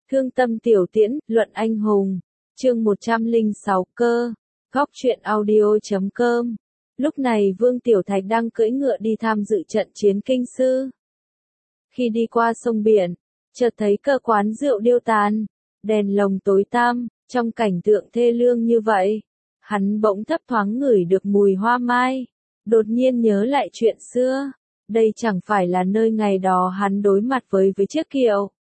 Thương tâm tiểu tiễn, luận anh hùng. Chương 106 cơ. Góc truyện audio.com. Lúc này Vương Tiểu Thạch đang cưỡi ngựa đi tham dự trận chiến kinh sư. Khi đi qua sông biển, chợt thấy cơ quán rượu điêu tàn, đèn lồng tối tăm, trong cảnh tượng thê lương như vậy, hắn bỗng thấp thoáng ngửi được mùi hoa mai, đột nhiên nhớ lại chuyện xưa, đây chẳng phải là nơi ngày đó hắn đối mặt với chiếc kiệu.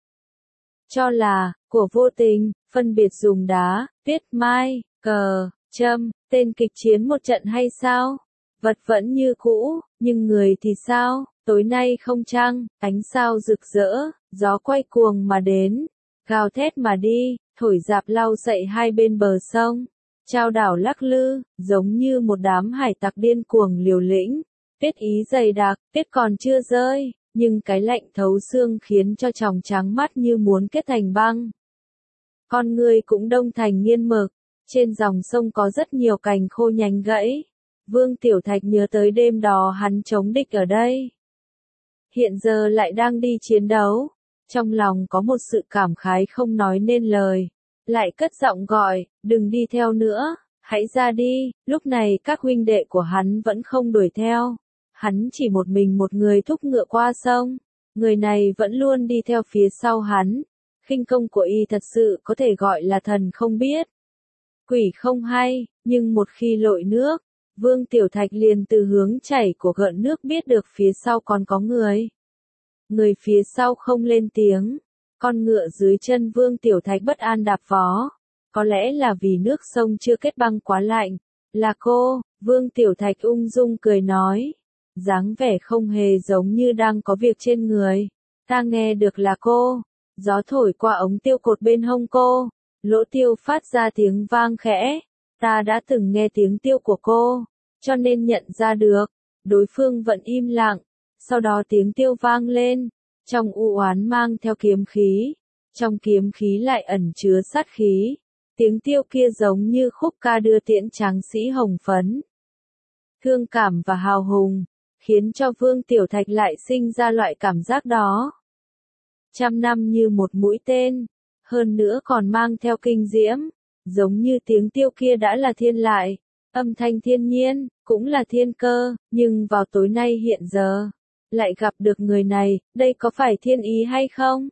Cho là, của vô tình, phân biệt dùng đá, viết mai, cờ, châm, tên kịch chiến một trận hay sao? Vật vẫn như cũ, nhưng người thì sao? Tối nay không trăng, ánh sao rực rỡ, gió quay cuồng mà đến, gào thét mà đi, thổi rạp lau sậy hai bên bờ sông, chao đảo lắc lư, giống như một đám hải tặc điên cuồng liều lĩnh. Tuyết ý dày đặc, tuyết còn chưa rơi, nhưng cái lạnh thấu xương khiến cho tròng trắng mắt như muốn kết thành băng. Con người cũng đông thành nghiên mực, trên dòng sông có rất nhiều cành khô nhánh gãy. Vương Tiểu Thạch nhớ tới đêm đó hắn chống địch ở đây. Hiện giờ lại đang đi chiến đấu, trong lòng có một sự cảm khái không nói nên lời, lại cất giọng gọi, đừng đi theo nữa, hãy ra đi. Lúc này các huynh đệ của hắn vẫn không đuổi theo. Hắn chỉ một mình một người thúc ngựa qua sông, người này vẫn luôn đi theo phía sau hắn. Khinh công của y thật sự có thể gọi là thần không biết, quỷ không hay, nhưng một khi lội nước, Vương Tiểu Thạch liền từ hướng chảy của gợn nước biết được phía sau còn có người. Người phía sau không lên tiếng, con ngựa dưới chân Vương Tiểu Thạch bất an đạp vó, có lẽ là vì nước sông chưa kết băng quá lạnh. Là cô, Vương Tiểu Thạch ung dung cười nói. Dáng vẻ không hề giống như đang có việc trên người. Ta nghe được là cô. Gió thổi qua ống tiêu cột bên hông cô. Lỗ tiêu phát ra tiếng vang khẽ. Ta đã từng nghe tiếng tiêu của cô, cho nên nhận ra được. Đối phương vẫn im lặng. Sau đó tiếng tiêu vang lên. Trong u oán mang theo kiếm khí. Trong kiếm khí lại ẩn chứa sát khí. Tiếng tiêu kia giống như khúc ca đưa tiễn tráng sĩ hồng phấn. Thương cảm và hào hùng, khiến cho Vương Tiểu Thạch lại sinh ra loại cảm giác đó. Trăm năm như một mũi tên, hơn nữa còn mang theo kinh diễm, giống như tiếng tiêu kia đã là thiên lại, âm thanh thiên nhiên, cũng là thiên cơ, nhưng vào tối nay hiện giờ, lại gặp được người này, đây có phải thiên ý hay không?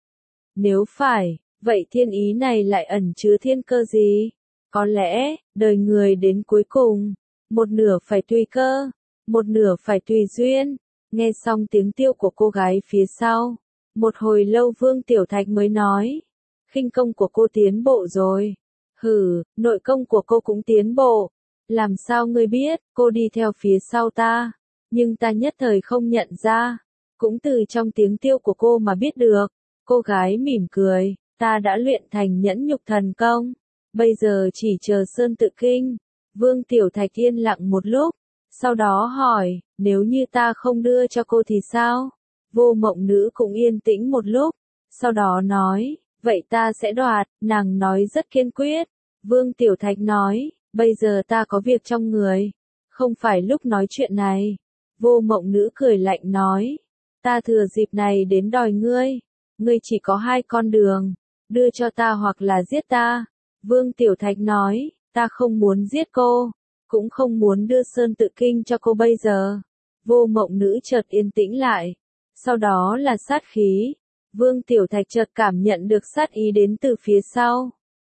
Nếu phải, vậy thiên ý này lại ẩn chứa thiên cơ gì? Có lẽ, đời người đến cuối cùng, một nửa phải tùy cơ, một nửa phải tùy duyên. Nghe xong tiếng tiêu của cô gái phía sau, một hồi lâu Vương Tiểu Thạch mới nói, khinh công của cô tiến bộ rồi. Hừ, nội công của cô cũng tiến bộ. Làm sao ngươi biết? Cô đi theo phía sau ta, nhưng ta nhất thời không nhận ra, cũng từ trong tiếng tiêu của cô mà biết được. Cô gái mỉm cười, ta đã luyện thành nhẫn nhục thần công, bây giờ chỉ chờ sơn tự kinh. Vương Tiểu Thạch yên lặng một lúc, sau đó hỏi, nếu như ta không đưa cho cô thì sao? Vô Mộng Nữ cũng yên tĩnh một lúc, sau đó nói, vậy ta sẽ đoạt. Nàng nói rất kiên quyết. Vương Tiểu Thạch nói, bây giờ ta có việc trong người, không phải lúc nói chuyện này. Vô Mộng Nữ cười lạnh nói, ta thừa dịp này đến đòi ngươi. Ngươi chỉ có hai con đường, đưa cho ta hoặc là giết ta. Vương Tiểu Thạch nói, ta không muốn giết cô, cũng không muốn đưa sơn tự kinh cho cô bây giờ. Vô Mộng Nữ chợt yên tĩnh lại, sau đó là sát khí. Vương Tiểu Thạch chợt cảm nhận được sát ý đến từ phía sau.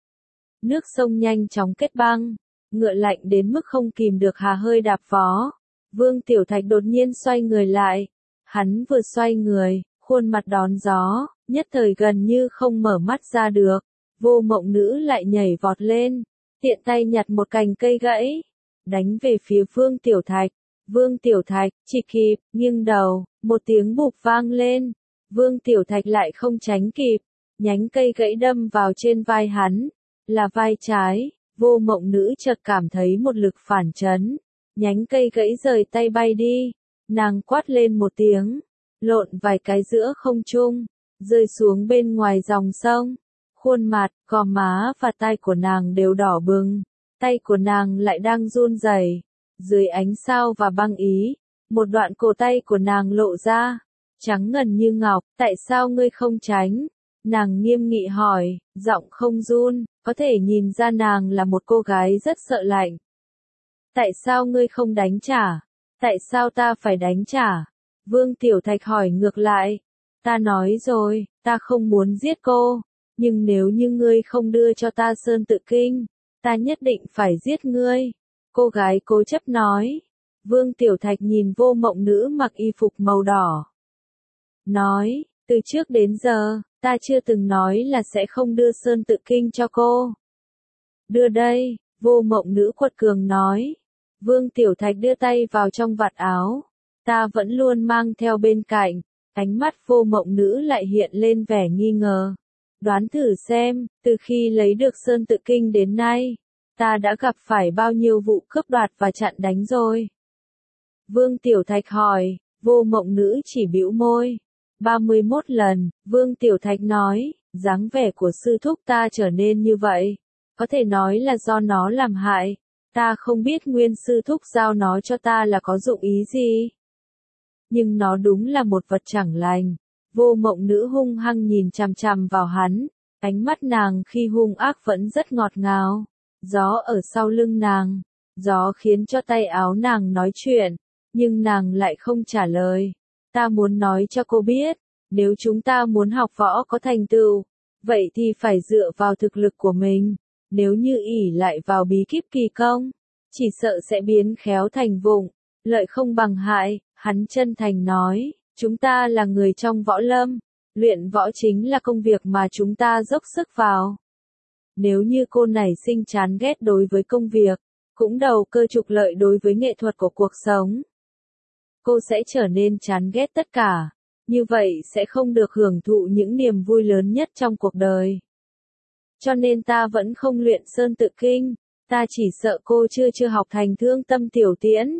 Nước sông nhanh chóng kết băng, ngựa lạnh đến mức không kìm được hà hơi đạp vó. Vương Tiểu Thạch đột nhiên xoay người lại, hắn vừa xoay người, khuôn mặt đón gió, nhất thời gần như không mở mắt ra được. Vô Mộng Nữ lại nhảy vọt lên, tiện tay nhặt một cành cây gãy, đánh về phía Vương Tiểu Thạch. Vương Tiểu Thạch chỉ kịp nghiêng đầu, một tiếng bụp vang lên. Vương Tiểu Thạch lại không tránh kịp, nhánh cây gãy đâm vào trên vai hắn, là vai trái. Vô Mộng Nữ chợt cảm thấy một lực phản chấn, nhánh cây gãy rời tay bay đi. Nàng quát lên một tiếng, lộn vài cái giữa không trung, rơi xuống bên ngoài dòng sông. Khuôn mặt, gò má và tai của nàng đều đỏ bừng, tay của nàng lại đang run rẩy. Dưới ánh sao và băng ý, một đoạn cổ tay của nàng lộ ra, trắng ngần như ngọc. Tại sao ngươi không tránh? Nàng nghiêm nghị hỏi, giọng không run, có thể nhìn ra nàng là một cô gái rất sợ lạnh. Tại sao ngươi không đánh trả? Tại sao ta phải đánh trả? Vương Tiểu Thạch hỏi ngược lại. Ta nói rồi, ta không muốn giết cô, nhưng nếu như ngươi không đưa cho ta Sơn Tự Kinh, ta nhất định phải giết ngươi. Cô gái cố chấp nói. Vương Tiểu Thạch nhìn Vô Mộng Nữ mặc y phục màu đỏ. Nói, từ trước đến giờ, ta chưa từng nói là sẽ không đưa Sơn Tự Kinh cho cô. Đưa đây, Vô Mộng Nữ quật cường nói. Vương Tiểu Thạch đưa tay vào trong vạt áo. Ta vẫn luôn mang theo bên cạnh. Ánh mắt Vô Mộng Nữ lại hiện lên vẻ nghi ngờ. Đoán thử xem, từ khi lấy được Sơn Tự Kinh đến nay, ta đã gặp phải bao nhiêu vụ cướp đoạt và chặn đánh rồi? Vương Tiểu Thạch hỏi. Vô Mộng Nữ chỉ bĩu môi. 31 lần, Vương Tiểu Thạch nói, dáng vẻ của sư thúc ta trở nên như vậy. Có thể nói là do nó làm hại. Ta không biết nguyên sư thúc giao nó cho ta là có dụng ý gì. Nhưng nó đúng là một vật chẳng lành. Vô Mộng Nữ hung hăng nhìn chằm chằm vào hắn. Ánh mắt nàng khi hung ác vẫn rất ngọt ngào. Gió ở sau lưng nàng. Gió khiến cho tay áo nàng nói chuyện. Nhưng nàng lại không trả lời. Ta muốn nói cho cô biết. Nếu chúng ta muốn học võ có thành tựu, vậy thì phải dựa vào thực lực của mình. Nếu như ỷ lại vào bí kíp kỳ công, chỉ sợ sẽ biến khéo thành vụng, lợi không bằng hại. Hắn chân thành nói, chúng ta là người trong võ lâm, luyện võ chính là công việc mà chúng ta dốc sức vào. Nếu như cô nảy sinh chán ghét đối với công việc, cũng đầu cơ trục lợi đối với nghệ thuật của cuộc sống, cô sẽ trở nên chán ghét tất cả. Như vậy sẽ không được hưởng thụ những niềm vui lớn nhất trong cuộc đời. Cho nên ta vẫn không luyện Sơn Tự Kinh, ta chỉ sợ cô chưa học thành Thương Tâm Tiểu Tiễn.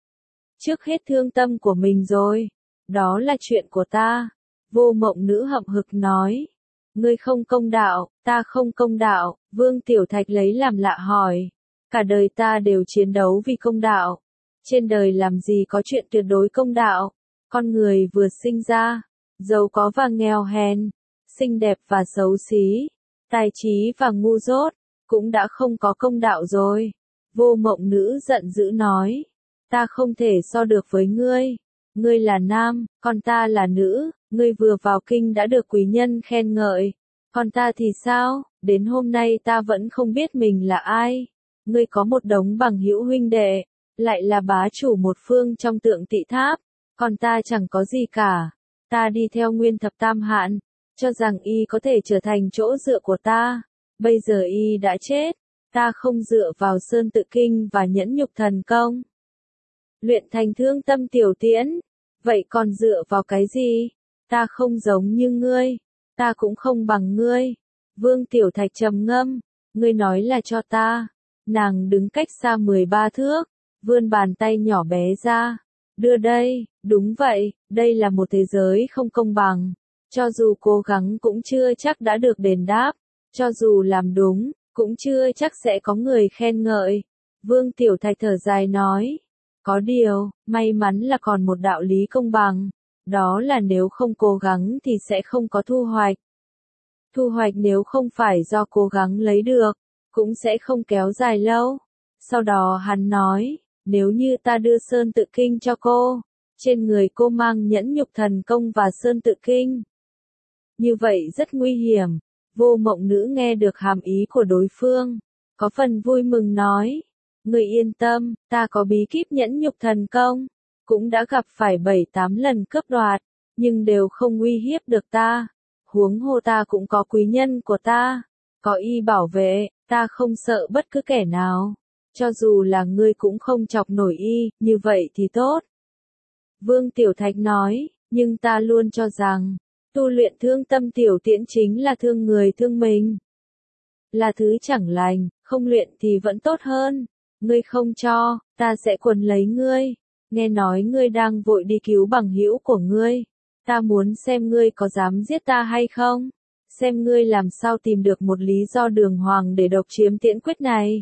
Trước hết thương tâm của mình rồi, đó là chuyện của ta. Vô Mộng Nữ hậm hực nói. Ngươi không công đạo, ta không công đạo. Vương Tiểu Thạch lấy làm lạ hỏi. Cả đời ta đều chiến đấu vì công đạo. Trên đời làm gì có chuyện tuyệt đối công đạo. Con người vừa sinh ra, giàu có và nghèo hèn, xinh đẹp và xấu xí, tài trí và ngu dốt, cũng đã không có công đạo rồi. Vô Mộng Nữ giận dữ nói. Ta không thể so được với ngươi. Ngươi là nam, còn ta là nữ. Ngươi vừa vào kinh đã được quý nhân khen ngợi. Còn ta thì sao? Đến hôm nay ta vẫn không biết mình là ai. Ngươi có một đống bằng hữu huynh đệ, lại là bá chủ một phương trong Tượng Tỵ Tháp. Còn ta chẳng có gì cả. Ta đi theo Nguyên Thập Tam Hạn, cho rằng y có thể trở thành chỗ dựa của ta. Bây giờ y đã chết. Ta không dựa vào Sơn Tự Kinh và Nhẫn Nhục Thần Công, luyện thành Thương Tâm Tiểu Tiễn. Vậy còn dựa vào cái gì? Ta không giống như ngươi. Ta cũng không bằng ngươi. Vương Tiểu Thạch trầm ngâm. Ngươi nói là cho ta. Nàng đứng cách xa 13 thước. Vươn bàn tay nhỏ bé ra. Đưa đây. Đúng vậy. Đây là một thế giới không công bằng. Cho dù cố gắng cũng chưa chắc đã được đền đáp. Cho dù làm đúng, cũng chưa chắc sẽ có người khen ngợi. Vương Tiểu Thạch thở dài nói. Có điều, may mắn là còn một đạo lý công bằng. Đó là nếu không cố gắng thì sẽ không có thu hoạch. Thu hoạch nếu không phải do cố gắng lấy được, cũng sẽ không kéo dài lâu. Sau đó hắn nói, nếu như ta đưa Sơn Tự Kinh cho cô, trên người cô mang Nhẫn Nhục Thần Công và Sơn Tự Kinh. Như vậy rất nguy hiểm. Vô Mộng Nữ nghe được hàm ý của đối phương, có phần vui mừng nói. Người yên tâm, ta có bí kíp Nhẫn Nhục Thần Công, cũng đã gặp phải 7-8 lần cướp đoạt, nhưng đều không uy hiếp được ta. Huống hồ ta cũng có quý nhân của ta, có y bảo vệ, ta không sợ bất cứ kẻ nào. Cho dù là ngươi cũng không chọc nổi y, như vậy thì tốt. Vương Tiểu Thạch nói, nhưng ta luôn cho rằng, tu luyện Thương Tâm Tiểu Tiễn chính là thương người thương mình. Là thứ chẳng lành, không luyện thì vẫn tốt hơn. Ngươi không cho, ta sẽ quấn lấy ngươi. Nghe nói ngươi đang vội đi cứu bằng hữu của ngươi. Ta muốn xem ngươi có dám giết ta hay không. Xem ngươi làm sao tìm được một lý do đường hoàng để độc chiếm tiễn quyết này.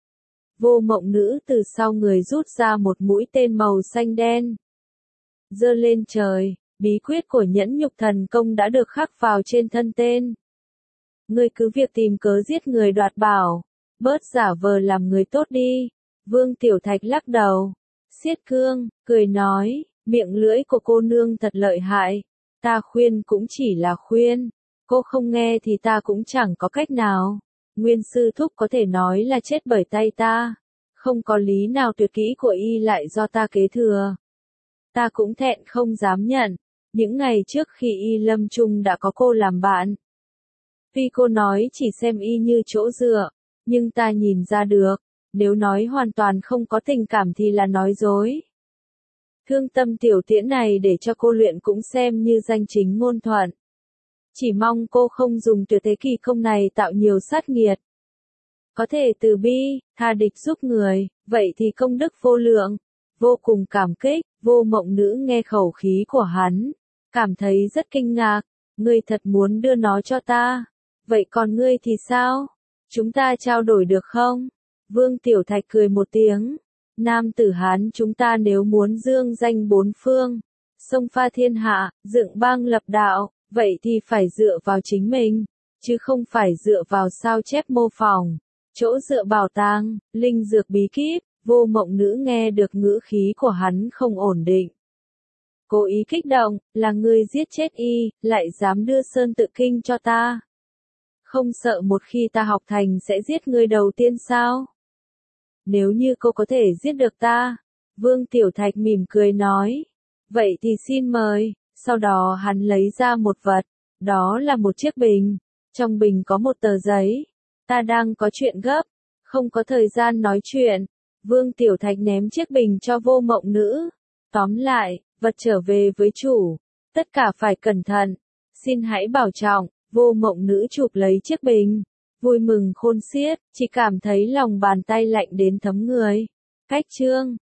Vô Mộng Nữ từ sau người rút ra một mũi tên màu xanh đen. Giơ lên trời, Bí quyết của nhẫn nhục thần công đã được khắc vào trên thân tên. Ngươi cứ việc tìm cớ giết người đoạt bảo, bớt giả vờ làm người tốt đi. Vương Tiểu Thạch lắc đầu, siết cương, cười nói, miệng lưỡi của cô nương thật lợi hại. Ta khuyên cũng chỉ là khuyên, cô không nghe thì ta cũng chẳng có cách nào. Nguyên sư thúc có thể nói là chết bởi tay ta, không có lý nào tuyệt kỹ của y lại do ta kế thừa. Ta cũng thẹn không dám nhận, những ngày trước khi y lâm chung đã có cô làm bạn. Tuy cô nói chỉ xem y như chỗ dựa, nhưng ta nhìn ra được, nếu nói hoàn toàn không có tình cảm thì là nói dối. Thương tâm tiểu tiễn này để cho cô luyện cũng xem như danh chính ngôn thuận. Chỉ mong cô không dùng tuyệt thế kỳ công này tạo nhiều sát nghiệt. Có thể từ bi, tha địch giúp người, vậy thì công đức vô lượng. Vô cùng cảm kích, Vô Mộng Nữ nghe khẩu khí của hắn, cảm thấy rất kinh ngạc. Ngươi thật muốn đưa nó cho ta, vậy còn ngươi thì sao? Chúng ta trao đổi được không? Vương Tiểu Thạch cười một tiếng. Nam tử Hán chúng ta nếu muốn dương danh bốn phương, xông pha thiên hạ, dựng bang lập đạo, vậy thì phải dựa vào chính mình, chứ không phải dựa vào sao chép mô phỏng, chỗ dựa bảo tàng, linh dược bí kíp. Vô Mộng Nữ nghe được ngữ khí của hắn không ổn định. Cố ý kích động, là ngươi giết chết y, lại dám đưa Sơn Tự Kinh cho ta. Không sợ một khi ta học thành sẽ giết ngươi đầu tiên sao? Nếu như cô có thể giết được ta, Vương Tiểu Thạch mỉm cười nói. Vậy thì xin mời, sau đó hắn lấy ra một vật, đó là một chiếc bình. Trong bình có một tờ giấy. Ta đang có chuyện gấp, không có thời gian nói chuyện. Vương Tiểu Thạch ném chiếc bình cho Vô Mộng Nữ. Tóm lại, vật trở về với chủ. Tất cả phải cẩn thận. Xin hãy bảo trọng. Vô Mộng Nữ chụp lấy chiếc bình. Vui mừng khôn xiết, chỉ cảm thấy lòng bàn tay lạnh đến thấm người. Cách chương